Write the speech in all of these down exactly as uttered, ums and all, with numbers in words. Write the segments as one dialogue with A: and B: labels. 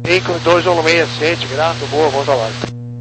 A: cinco dois um seis, ciente, grato, boa, bom trabalho.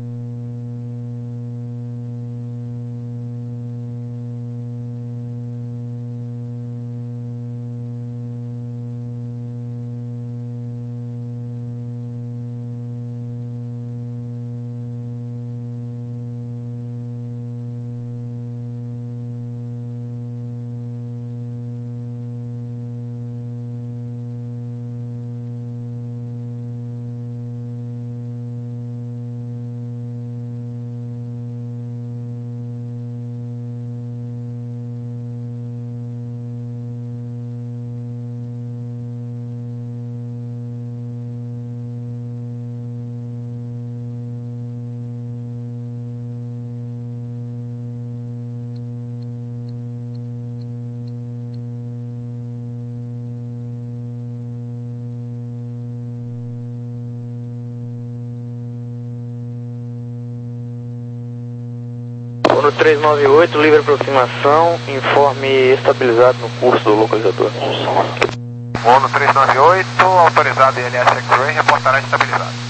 B: No três nove oito, livre aproximação, informe estabilizado no curso do localizador.
C: Ono três nove oito, autorizado I L S X-Ray, reportará estabilizado.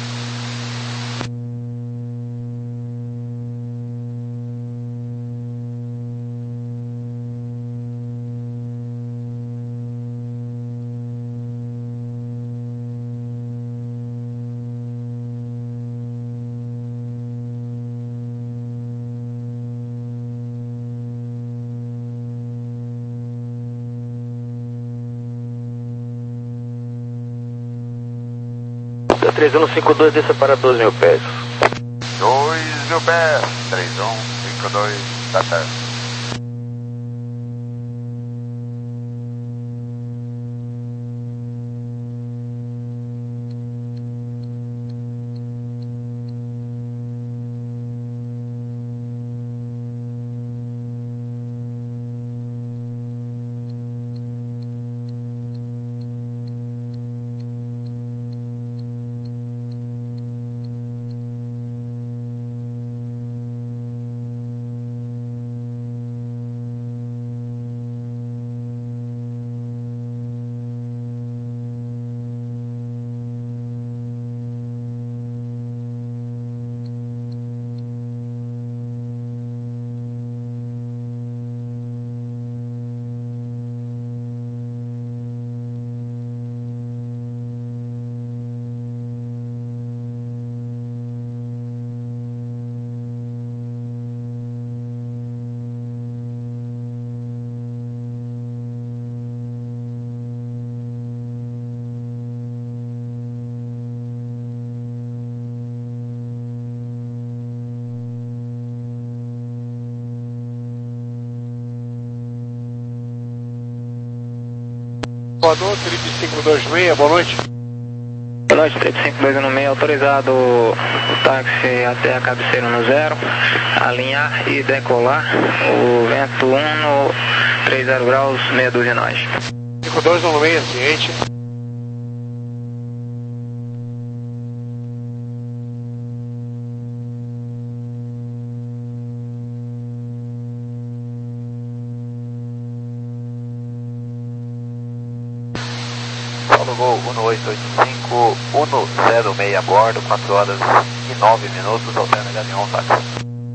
B: três um cinco dois, desça para doze mil pés.
C: dois mil pés, três um cinco dois, tá certo.
A: Voador, trinta e cinco dois seis, boa noite.
B: Boa noite, trinta e cinco dois seis, autorizado o táxi até a cabeceira no zero, alinhar e decolar, o vento um no trinta graus, meia dúzia nós.
A: cinco dois um seis, ciente.
C: Paulo Gol um oito oito cinco, um zero seis a bordo, quatro horas e nove minutos, alterna Gavião, táxi.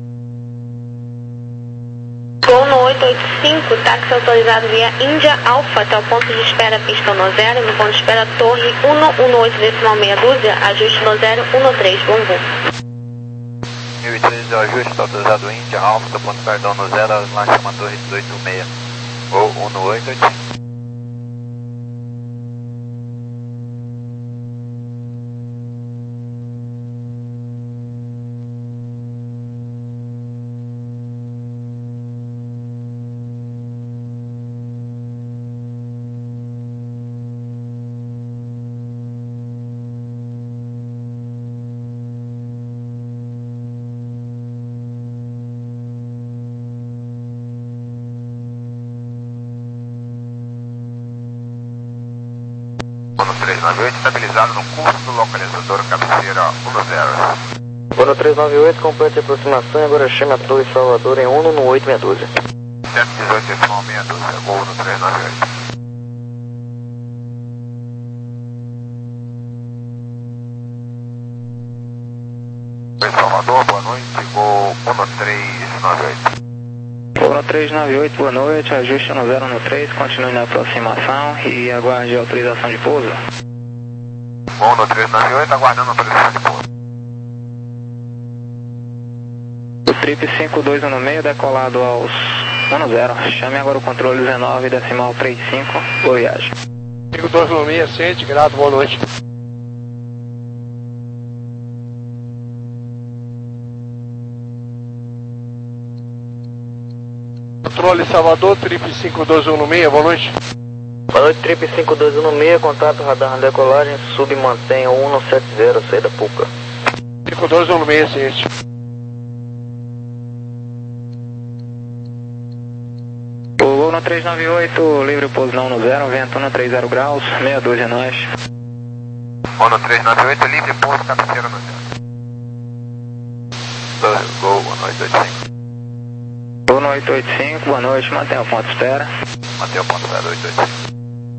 D: Gol no oito oito cinco, táxi autorizado via Índia Alfa até o ponto de espera pista no zero, no ponto de espera torre um um oito decimal meia dúzia, ajuste no zero um três, bom voo.
C: mil e treze, o ajuste está autorizado Índia Alfa, do ponto perdão no zero, marcha uma torre dezoito seis, ou um oito oito cinco. Ono três nove oito, estabilizado no curso do localizador, cabeceira um zero.
B: Ono três nove oito, complete a aproximação e agora chame a Torre Salvador em um no oito meia dúzia.
C: sete dezoito decimal meia dúzia, voo no três nove oito. Oi, Salvador, boa noite, voo um três nove oito.
B: Voo três nove oito, boa noite, ajuste no zero no três, continue na aproximação e aguarde a autorização de pouso.
C: Voo três nove oito, aguardando a autorização de pouso.
B: O trip cinco dois um seis, decolado aos um zero, chame agora o controle dezenove, decimal trinta e cinco, boa viagem.
A: cinco dois um seis, ciente, grato, boa noite. Controle Salvador, trip cinco dois um seis, boa noite.
E: Boa noite, trip cinco dois um seis, contato radar na decolagem, sub mantenha um sete zero, saída Puca.
A: cinco dois um seis, ciente.
B: Voo no três nove oito, livre pouso não no zero, vento no trinta graus, meia dúzia é nós.
C: Voo três nove oito, livre pouso, cabeceira no zero. Gol, boa noite, oito cinco.
B: Voo no oito oito cinco, boa noite, mantenha o ponto de espera.
C: Mantenha o ponto zero oito oito cinco.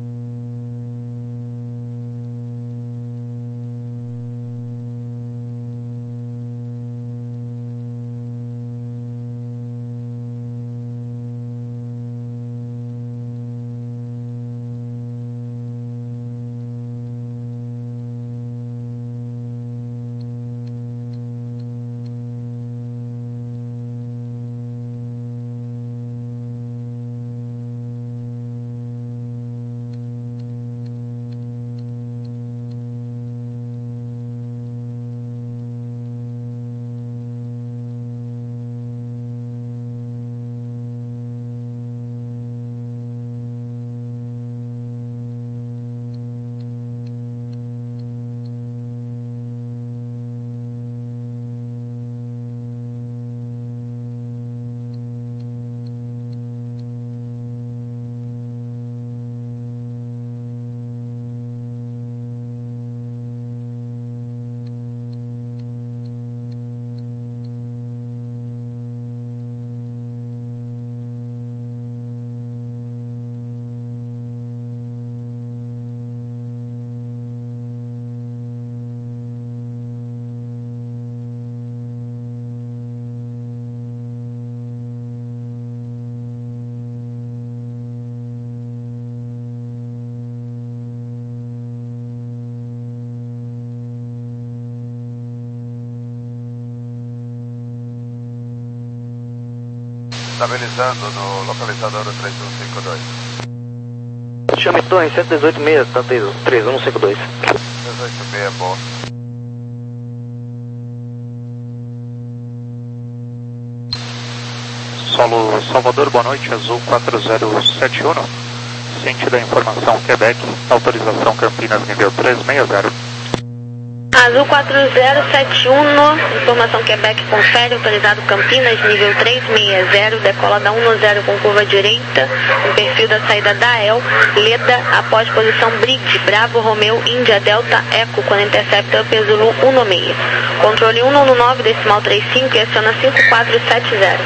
C: Estabilizando no localizador três um cinco dois.
E: Chame torre sete um oito seis, três um cinco dois.
C: dezoito seis, bom.
F: Solo Salvador, boa noite, azul quatro zero sete um, ciente da informação Quebec, autorização Campinas nível três seis zero.
D: Azul quatro zero sete um, informação Quebec, confere, autorizado Campinas, nível três seis zero, decola da um zero com curva direita, no perfil da saída da E L, Leda, após posição Bridge, Bravo, Romeu, Índia, Delta, Eco, quando intercepta Up Zulu um seis. Controle um nove, decimal trinta e cinco e aciona cinco quatro sete zero.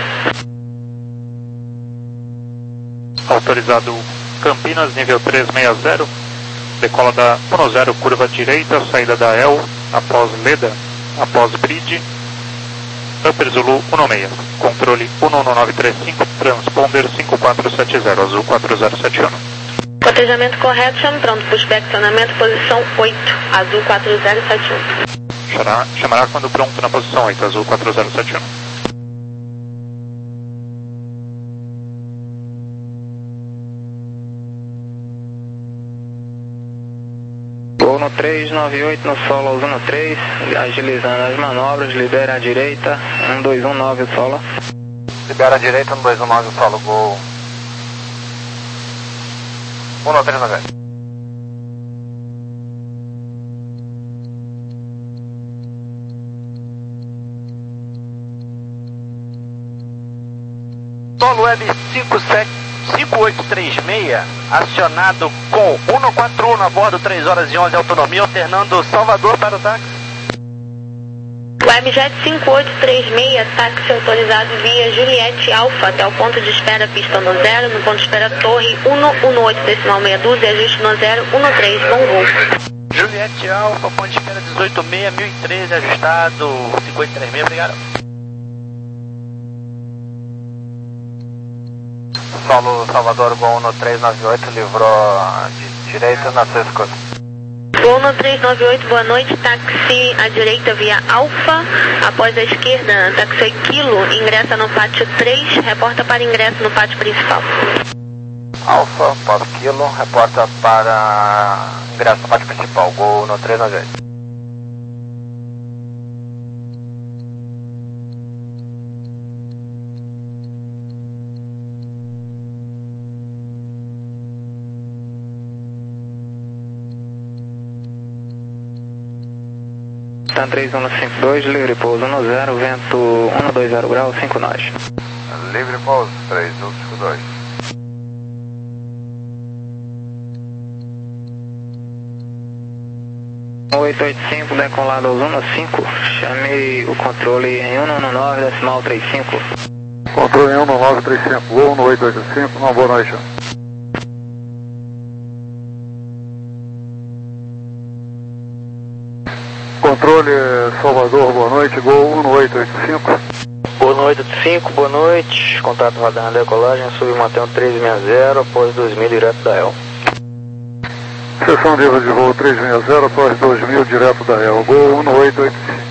F: Autorizado Campinas, nível três seis zero, decola da um zero, curva direita, saída da E L, após Leda, após Bridge, Upper Zulu um seis, controle um nove três cinco, transponder cinco quatro sete zero, azul quatro zero sete um.
D: Cotejamento correto, chame pronto, pushback, acionamento, posição oito, azul quatro zero sete um.
F: Chamará, chamará quando pronto na posição oito, azul quatro zero sete um.
B: Voo no três nove oito no solo aos um três, agilizando as manobras, libera a direita, um dois um nove o solo.
C: Libera a direita, um dois um nove o solo, gol. um três nove.
G: Solo L cinco sete cinco oito três seis, acionado com um quatro um a bordo, três horas e onze, autonomia, alternando Salvador para o táxi.
D: Webjet cinco oito três seis, táxi autorizado via Juliette Alpha, até o ponto de espera, pista no zero, no ponto de espera Torre um um oito, decimal meia dúzia, ajuste no zero um três, bom voo.
G: Juliette Alfa, ponto de espera dezoito seis, mil e treze, ajustado cinquenta e três seis, obrigado.
C: Solo Salvador, Gol no três nove oito, livrou de direita na sua escuta.
D: Gol no três nove oito, boa noite, táxi à direita via Alfa, após a esquerda, táxi Kilo, ingressa no pátio três, reporta para ingresso no pátio principal.
C: Alfa, Polo Kilo, reporta para ingresso no pátio principal, Gol no três nove oito.
B: Tá três um cinco dois, livre pouso um zero, vento um dois zero graus, cinco nós.
C: Livre pouso três um cinco dois.
B: oito oito cinco, decolado aos um cinco, chame o controle em um nove decimal trinta e cinco.
H: Controle em um nove trinta e cinco, Gol no oito oito cinco, uma boa noite. Controle Salvador, boa noite, Gol um oito oito cinco.
E: Gol no oito oito cinco, boa noite, contato radar na decolagem, submantém três seis zero, após dois mil direto da E L.
H: Seção livre de voo três seis zero, após dois mil direto da E L, Gol um oito oito cinco.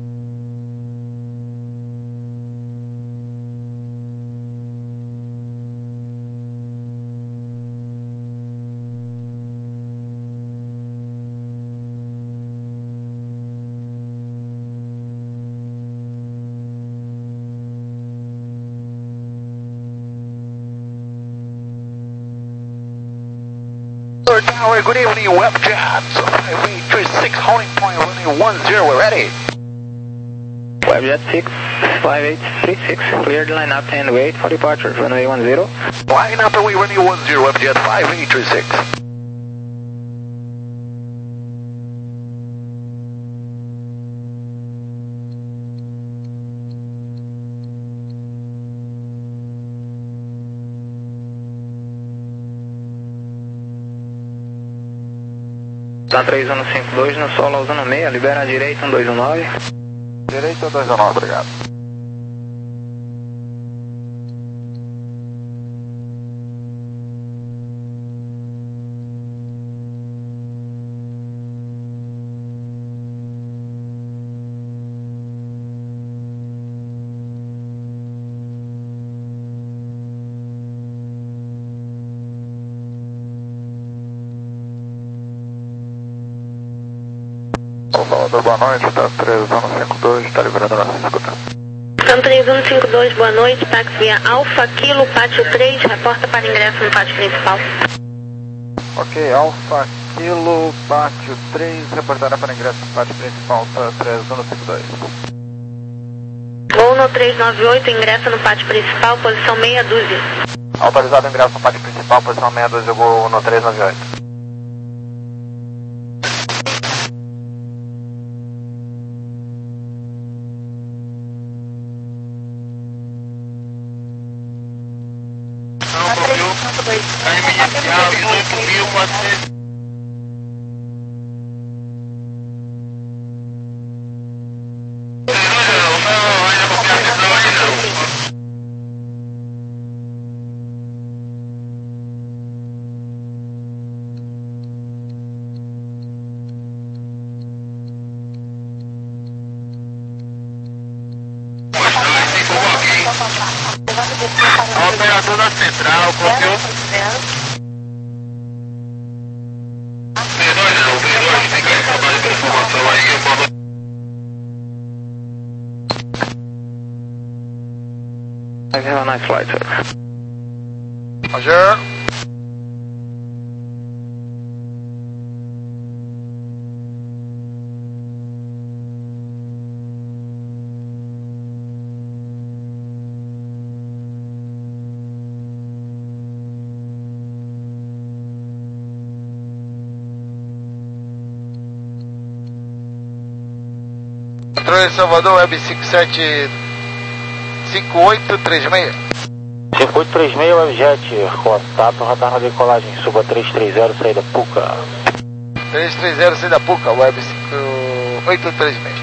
A: Tower, good evening, Webjet. five eight three six, holding point, running one zero, we're ready.
B: Webjet six five eight three six, cleared line up and wait for departure, runway one zero.
A: Line up and we running one zero, Webjet five eight three six.
B: Tá três um cinco dois, no solo aos um seis, libera a direita um dois um nove.
C: Direita dois um nove, obrigado.
H: Salvador, boa noite, tá três um cinco dois, está liberando a nossa escuta.
D: São três um cinco dois, boa noite, táxi via Alfa, Kilo, pátio três, reporta para ingresso no pátio principal.
C: Ok, Alfa, Kilo, pátio três, reportará para ingresso no pátio principal, tá três um cinco dois.
D: Gol no três nove oito, ingressa no pátio principal, posição meia dúzia.
C: Autorizado o ingresso no pátio principal, posição meia dúzia, Gol no três nove oito.
A: Operador da central, confiou?
B: Have a nice flight, sir.
A: Roger. Controle Salvador, Web cinco sete cinco oito três seis.
E: cinco oito três seis, Webjet, contato radar na decolagem, suba três três zero, saída Puca.
I: três três zero, saída Puca, Web cinco oito três seis.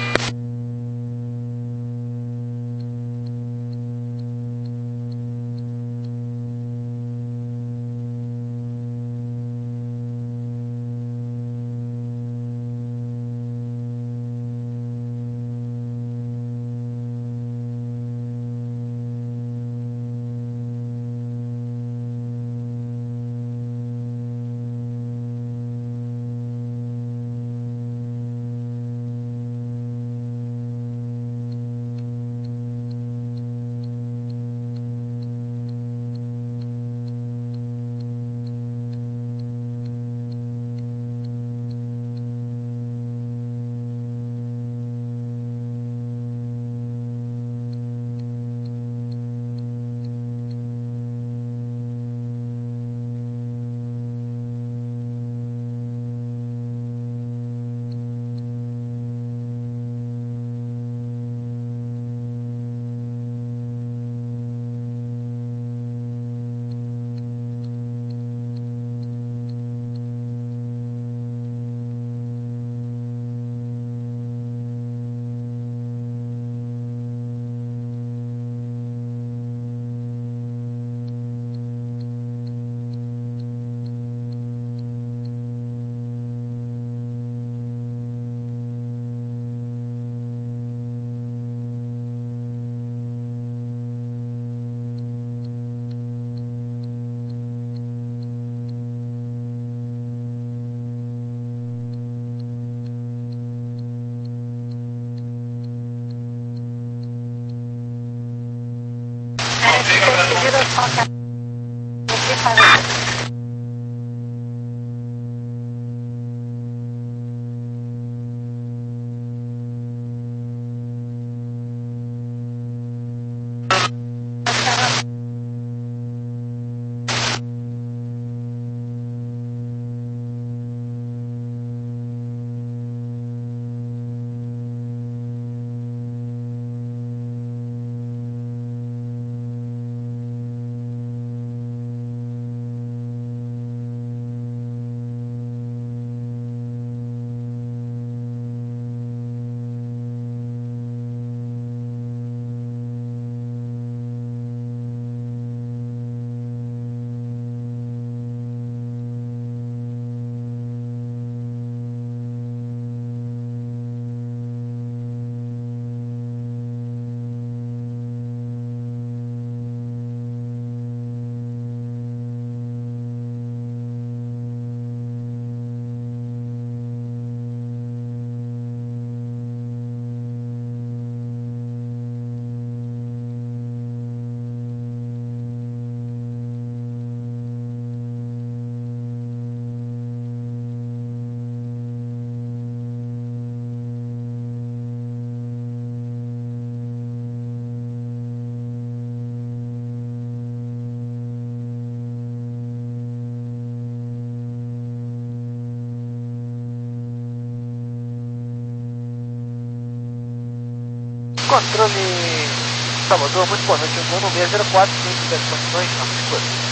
I: Controle Salvador, muito boa noite. Eu vou no seis zero quatro, se tiver condições, não, por favor.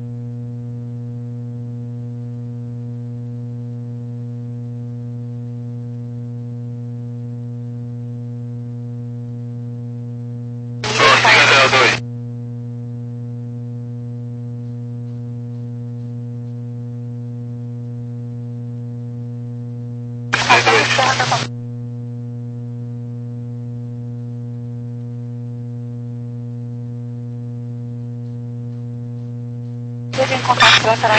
D: Teve em contato lateral.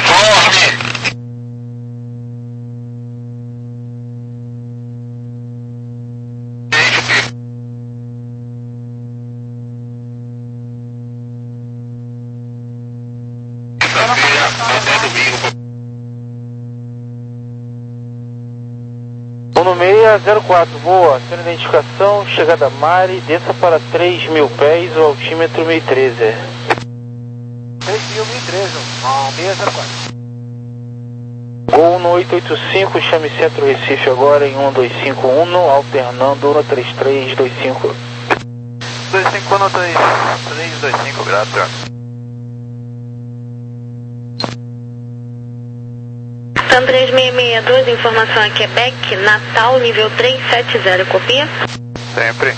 E: um seis zero quatro, boa, sem identificação, chegada Mari, desça para três mil pés, o altímetro mil e treze.
I: três mil, mil e treze, um seis zero quatro.
E: Gol no oito oito cinco, chame Centro Recife agora em um dois cinco um, alternando um três três dois cinco.
C: dois cinco um, três três dois cinco, graças.
D: TAM três seis seis dois, informação a Quebec, Natal, nível três sete zero, copia?
C: Sempre.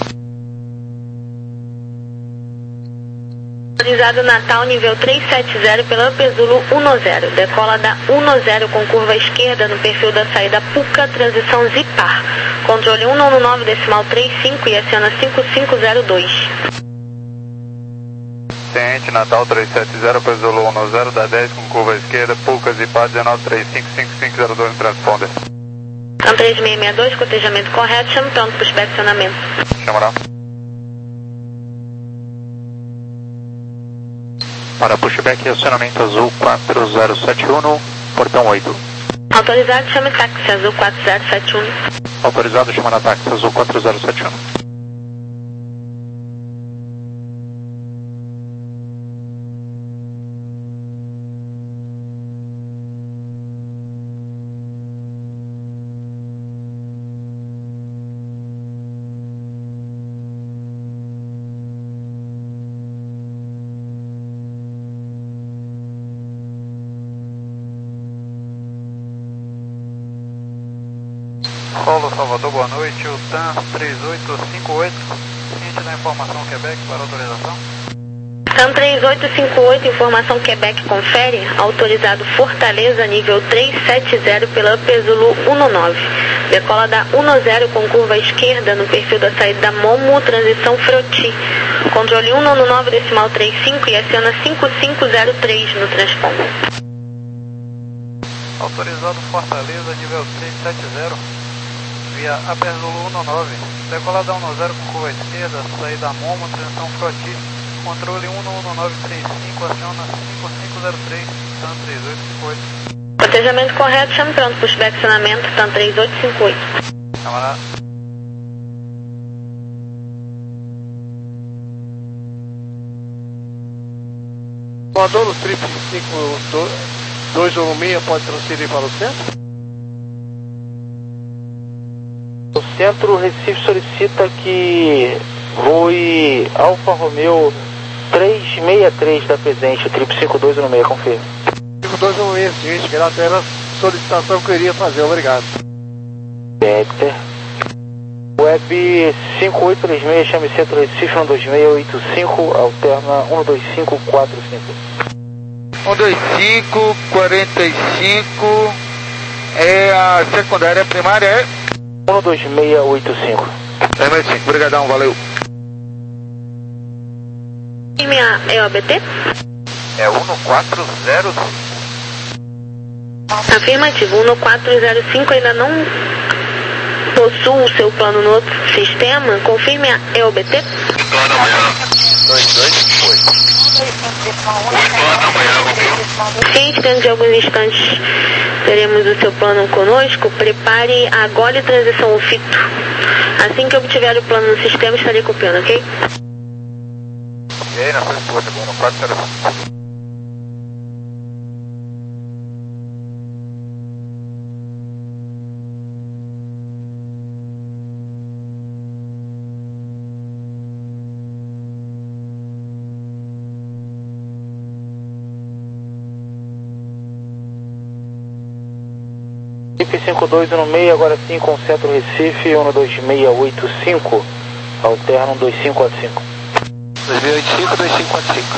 D: Autorizado Natal, nível três sete zero pela Upper Zulu um zero. Decola da um zero com curva esquerda no perfil da saída Puca, transição Zipar. Controle cento e nove decimal trinta e cinco e aciona cinco cinco zero dois.
C: Ciente, Natal três sete zero, Upper Zulu um zero, da dez com curva esquerda, Puca, Zipar, um nove três cinco cinco cinco zero dois no transponder.
D: TAM três seis seis dois, cotejamento correto, chame pronto para o inspecionamento.
C: Chamará.
F: Para pushback e acionamento azul quatro zero sete um, portão oito.
D: Autorizado, chame táxi azul quatro zero sete um.
F: Autorizado, chamar táxi azul quatro zero sete um.
C: Paulo Salvador, boa noite. O TAM três oito cinco oito, ciente da informação Quebec para autorização.
D: TAM três oito cinco oito, informação Quebec, confere. Autorizado Fortaleza, nível três sete zero pela Upper Zulu um nove. Decola da um zero com curva esquerda no perfil da saída da Momo, transição Froti. Controle cento e nove decimal trinta e cinco e aciona cinco cinco zero três no transponder.
C: Autorizado Fortaleza, nível três sete zero. Via Upper Zulu um nove, decolada um zero com curva esquerda, saída Momo, transição Froti, controle cento e nove três cinco, aciona cinco cinco zero três, TAM três oito cinco oito.
D: Cotejamento correto, chame pronto para o inspecionamento, TAM três oito cinco oito.
C: Camarada.
I: Voador no trip cinco dois um seis pode transferir para o centro?
E: O centro Recife solicita que voe Alfa Romeo três seis três da presente, trip cinco dois um seis, confirme.
I: cinco dois um seis, gente, que era a solicitação que eu iria fazer, obrigado.
E: Vector. Web cinco oito três seis, chame centro Recife um dois seis oito cinco, alterna um dois cinco quatro cinco.
J: um dois cinco, quarenta e cinco, é a secundária, a primária é?
E: um dois seis oito cinco.
J: seis seis cinco, brigadão, valeu.
D: E minha E O B T?
C: É um quatro zero cinco.
D: Afirmativo, um quatro zero cinco ainda não possui o seu plano no outro sistema. Confirme a E O B T.
C: Plano amanhã, dois dois oito. Plano amanhã,
D: Ciente, dentro de alguns instantes teremos o seu plano conosco. Prepare a gole transição fito. Assim que obtiver o plano no sistema, estarei copiando, ok?
C: E aí, na sua esposa, um quatro zero cinco.
E: cinco dois um seis, agora sim com centro Recife um dois seis oito cinco, alterna um dois cinco quatro cinco.
J: dois mil e oitenta e cinco, dois cinco quatro cinco.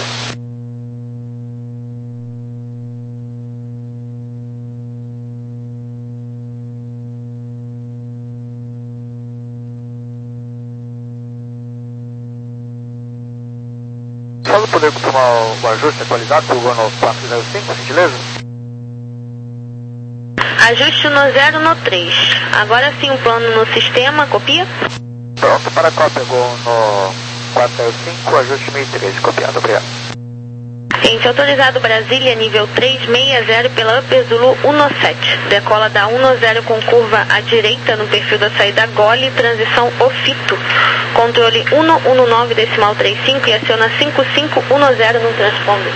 C: Só para poder confirmar o ajuste atualizado do ano quatro zero cinco, por gentileza?
D: Ajuste no zero no três. Agora sim o plano no sistema, copia?
C: Pronto para a cópia, gol no quatro zero cinco, ajuste mil e treze, copiado, obrigado.
D: Ciente, autorizado Brasília, nível três seis zero pela Upper Zulu um sete. Decola da um zero com curva à direita no perfil da saída Gole, transição Ofito. Controle cento e nove decimal trinta e cinco e aciona cinco cinco um zero no transponder.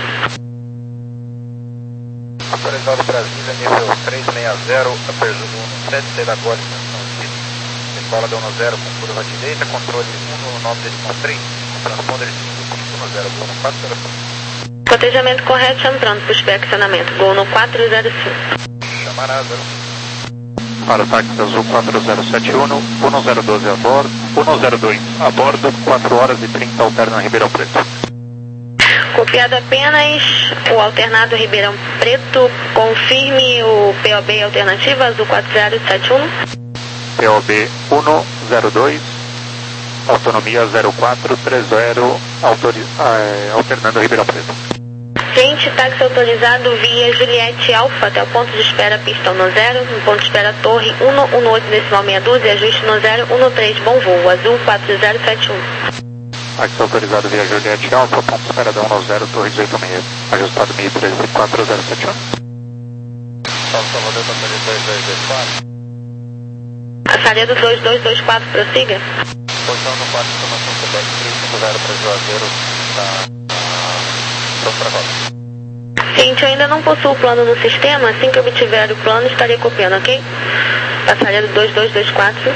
C: Autorizado Brasília, nível três seis zero, Upper Zulu um sete, saída Gole, transição Ofito. Decola da um zero com curva à direita, controle cento e nove decimal trinta, transponder cinco cinco um zero, gol no quatro zero cinco.
D: Cotejamento correto, chame pronto para o inspecionamento. Gol no quatro zero cinco.
I: Camarada.
F: Para o táxi azul quatro zero sete um, um zero doze a bordo, um zero dois a bordo, quatro horas e trinta alterna Ribeirão Preto.
D: Copiado apenas o alternado Ribeirão Preto, confirme o P O B alternativa azul quatro zero sete um.
F: P O B um zero dois, autonomia zero quatro três zero, autori, eh, alternando Ribeirão Preto.
D: Gente, táxi autorizado via Juliette Alfa até o ponto de espera pista no zero, no ponto de espera torre um um oito decimal meia dúzia, ajuste no zero um três, bom voo, azul quatro zero sete um.
F: Táxi autorizado via Juliette Alfa, ponto de espera da um zero, torre oito seis, ajustado mil e treze, quatro zero sete um.
I: Salve Salvador, Tampere dois dois dois quatro.
D: Assaredo dois dois dois quatro, prossiga.
I: Posição no quatro, informação Quebec três cinco zero para Juazeiro, está pronto para volta.
D: Gente, eu ainda não possuo o plano no sistema, assim que eu obtiver o plano estarei copiando, ok? Passageiro dois dois dois quatro.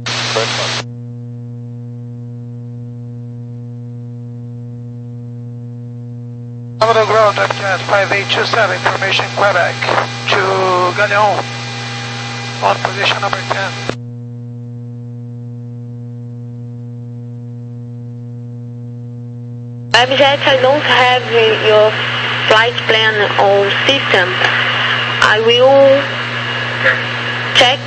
C: Salvador Ground, WebJet five eight two seven, information Quebec to Galeon, on position number ten.
D: WebJet, I don't have your flight plan on system. I will check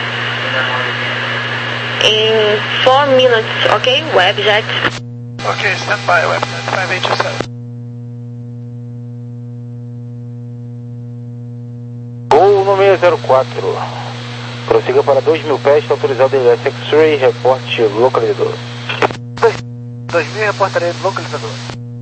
D: in four minutes, okay? WebJet.
C: Okay, stand by, WebJet five eight two seven.
E: Gol no seis zero quatro. Prossiga para dois mil pés, autorizado em X-Ray, reporte localizador.
C: dois mil, reportaria do localizador.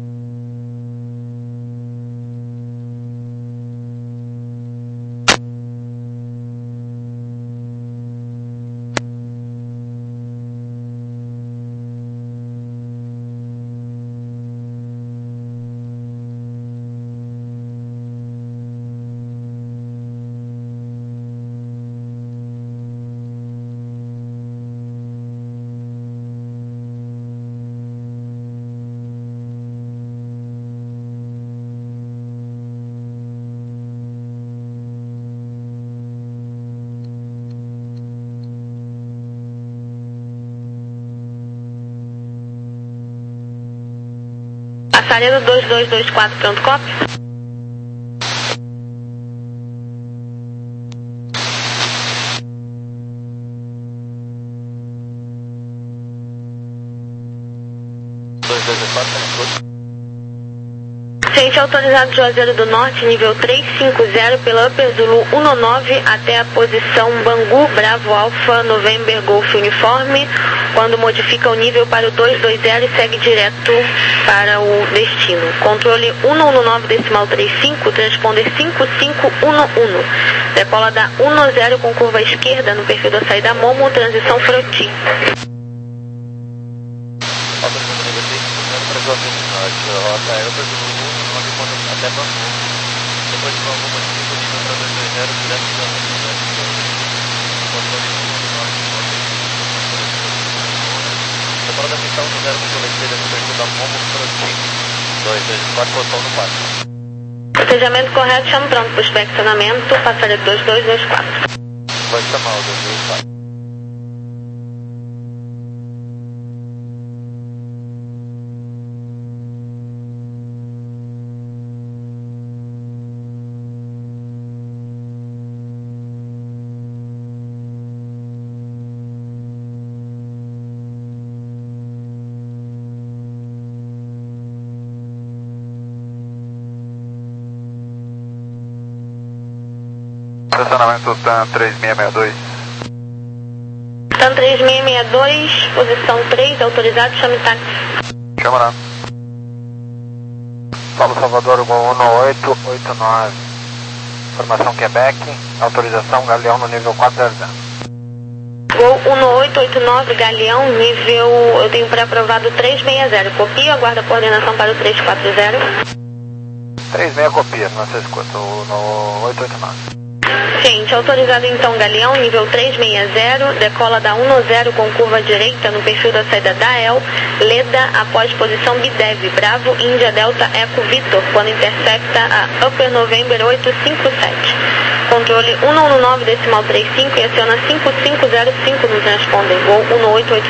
D: Passaredo dois dois dois quatro, pronto, copy?
I: dois dois dois quatro, tá
D: Gente, autorizado Juazeiro do Norte, nível trezentos e cinquenta pela Upper Zulu um nove até a posição Bangu, Bravo Alpha, November Golf Uniforme, quando modifica o nível para o duzentos e vinte e segue direto para o destino. Controle um um nove decimal trinta e cinco, transponder cinco cinco um um. Decola da um zero com curva esquerda no perfil da saída Momo, transição Froti.
I: Rota aérea para Zulu um, até Bangu. Depois de Bangu, modifica o nível para dois dois zero, direto da controle um um nove. Decola da pista um zero com coleteira no perfil da Momo, Froti. dois dois quatro, posição no quatro.
D: Procedimento correto, chamo pronto para o inspecionamento, passaredo dois dois dois quatro.
I: Vai chamar o dois dois quatro.
H: Estacionamento TAM três seis seis dois.
D: TAM três seis seis dois, posição três, autorizado, chame táxi.
H: Chama lá.
C: Paulo Salvador, Gol um oito oito nove. Formação Quebec, autorização Galeão no nível quatro zero zero.
D: Gol um oito oito nove, Galeão, nível, eu tenho pré-aprovado três seis zero. Copia, aguarda a coordenação para o três quatro zero.
C: três seis copia, não se escuta, no oito oito nove.
D: Gente, autorizado então Galeão, nível trezentos e sessenta, decola da um zero com curva direita no perfil da saída da E L, Leda após posição Bidev, Bravo, Índia, Delta, Eco, Vitor, quando intersecta a Upper November oitocentos e cinquenta e sete. Controle um um nove decimal trinta e cinco e aciona cinco cinco zero cinco no transponder, voo um oito oito